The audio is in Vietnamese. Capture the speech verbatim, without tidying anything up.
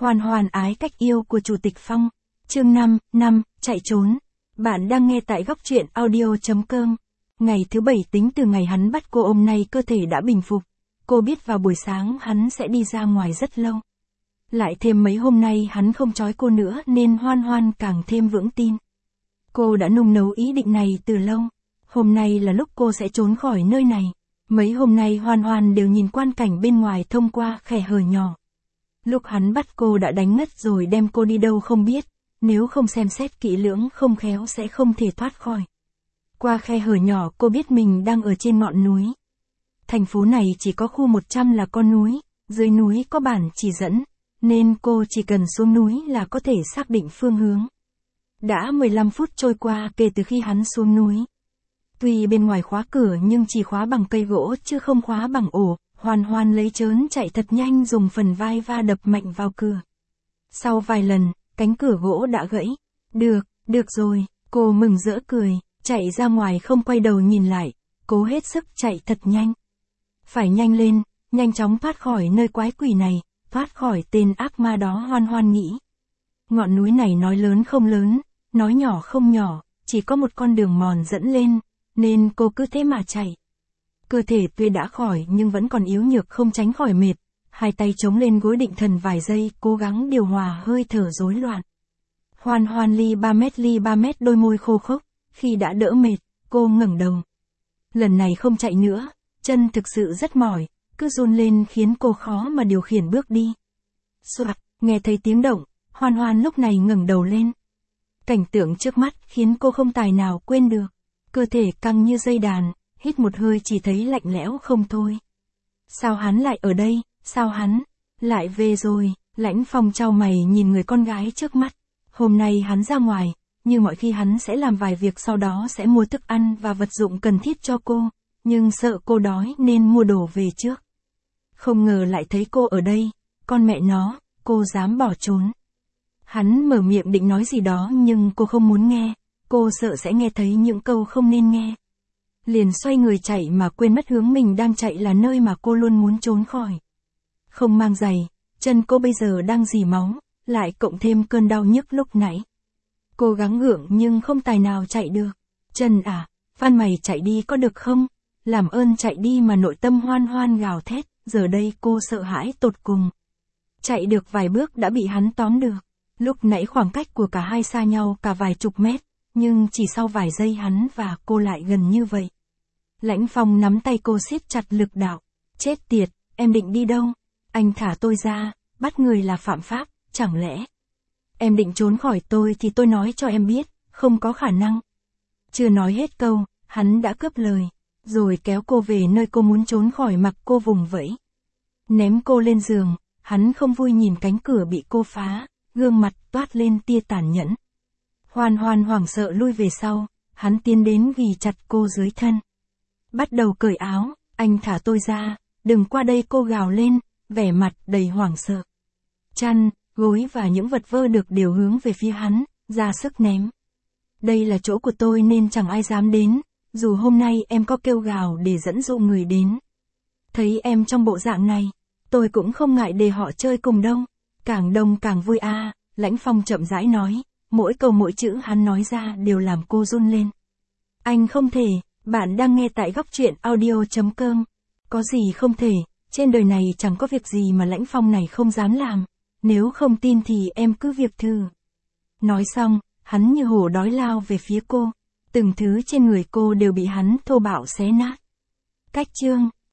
Hoan hoan ái cách yêu của Chủ tịch Phong. Chương năm, năm, chạy trốn. Bạn đang nghe tại góc truyện audio chấm com. Ngày thứ bảy tính từ ngày hắn bắt cô ôm nay cơ thể đã bình phục. Cô biết vào buổi sáng hắn sẽ đi ra ngoài rất lâu. Lại thêm mấy hôm nay hắn không trói cô nữa nên Hoan hoan càng thêm vững tin. Cô đã nung nấu ý định này từ lâu. Hôm nay là lúc cô sẽ trốn khỏi nơi này. Mấy hôm nay Hoan hoan đều nhìn quang cảnh bên ngoài thông qua khe hở nhỏ. Lúc hắn bắt cô đã đánh ngất rồi đem cô đi đâu không biết, nếu không xem xét kỹ lưỡng không khéo sẽ không thể thoát khỏi. Qua khe hở nhỏ cô biết mình đang ở trên ngọn núi. Thành phố này chỉ có khu một trăm là con núi, dưới núi có bản chỉ dẫn, nên cô chỉ cần xuống núi là có thể xác định phương hướng. Đã mười lăm phút trôi qua kể từ khi hắn xuống núi. Tuy bên ngoài khóa cửa nhưng chỉ khóa bằng cây gỗ chứ không khóa bằng ổ. Hoan hoan lấy trớn chạy thật nhanh dùng phần vai va đập mạnh vào cửa. Sau vài lần, cánh cửa gỗ đã gãy. Được, được rồi, cô mừng rỡ cười, chạy ra ngoài không quay đầu nhìn lại, cố hết sức chạy thật nhanh. Phải nhanh lên, nhanh chóng thoát khỏi nơi quái quỷ này, thoát khỏi tên ác ma đó Hoan hoan nghĩ. Ngọn núi này nói lớn không lớn, nói nhỏ không nhỏ, chỉ có một con đường mòn dẫn lên, nên cô cứ thế mà chạy. Cơ thể tuy đã khỏi nhưng vẫn còn yếu nhược không tránh khỏi mệt, hai tay chống lên gối định thần vài giây cố gắng điều hòa hơi thở rối loạn. Hoan hoan ly ba mét ly ba mét đôi môi khô khốc, khi đã đỡ mệt, cô ngẩng đầu. Lần này không chạy nữa, chân thực sự rất mỏi, cứ run lên khiến cô khó mà điều khiển bước đi. Soạt, nghe thấy tiếng động, Hoan hoan lúc này ngẩng đầu lên. Cảnh tượng trước mắt khiến cô không tài nào quên được, cơ thể căng như dây đàn. Hít một hơi chỉ thấy lạnh lẽo không thôi. Sao hắn lại ở đây, sao hắn lại về rồi, Lãnh Phong chau mày nhìn người con gái trước mắt. Hôm nay hắn ra ngoài, như mọi khi hắn sẽ làm vài việc sau đó sẽ mua thức ăn và vật dụng cần thiết cho cô, nhưng sợ cô đói nên mua đồ về trước. Không ngờ lại thấy cô ở đây, con mẹ nó, cô dám bỏ trốn. Hắn mở miệng định nói gì đó nhưng cô không muốn nghe, cô sợ sẽ nghe thấy những câu không nên nghe. Liền xoay người chạy mà quên mất hướng mình đang chạy là nơi mà cô luôn muốn trốn khỏi. Không mang giày, chân cô bây giờ đang rỉ máu, lại cộng thêm cơn đau nhức lúc nãy. Cô gắng gượng nhưng không tài nào chạy được. Chân à, van mày chạy đi có được không? Làm ơn chạy đi mà nội tâm Hoan hoan gào thét, giờ đây cô sợ hãi tột cùng. Chạy được vài bước đã bị hắn tóm được. Lúc nãy khoảng cách của cả hai xa nhau cả vài chục mét. Nhưng chỉ sau vài giây hắn và cô lại gần như vậy. Lãnh Phong nắm tay cô siết chặt lực đạo. Chết tiệt, em định đi đâu? Anh thả tôi ra, bắt người là phạm pháp, chẳng lẽ? Em định trốn khỏi tôi thì tôi nói cho em biết, không có khả năng. Chưa nói hết câu, hắn đã cướp lời, rồi kéo cô về nơi cô muốn trốn khỏi mặc cô vùng vẫy. Ném cô lên giường, hắn không vui nhìn cánh cửa bị cô phá, gương mặt toát lên tia tàn nhẫn. Hoan hoan hoảng sợ lui về sau, hắn tiến đến ghì chặt cô dưới thân. Bắt đầu cởi áo, anh thả tôi ra, đừng qua đây cô gào lên, vẻ mặt đầy hoảng sợ. Chăn, gối và những vật vơ được đều hướng về phía hắn, ra sức ném. Đây là chỗ của tôi nên chẳng ai dám đến, dù hôm nay em có kêu gào để dẫn dụ người đến. Thấy em trong bộ dạng này, tôi cũng không ngại để họ chơi cùng đâu, càng đông càng vui a. À, Lãnh Phong chậm rãi nói. Mỗi câu mỗi chữ hắn nói ra đều làm cô run lên. Anh không thể, bạn đang nghe tại góc truyện audio chấm com. Có gì không thể, trên đời này chẳng có việc gì mà Lãnh Phong này không dám làm. Nếu không tin thì em cứ việc thử. Nói xong, hắn như hổ đói lao về phía cô. Từng thứ trên người cô đều bị hắn thô bạo xé nát. Cách chương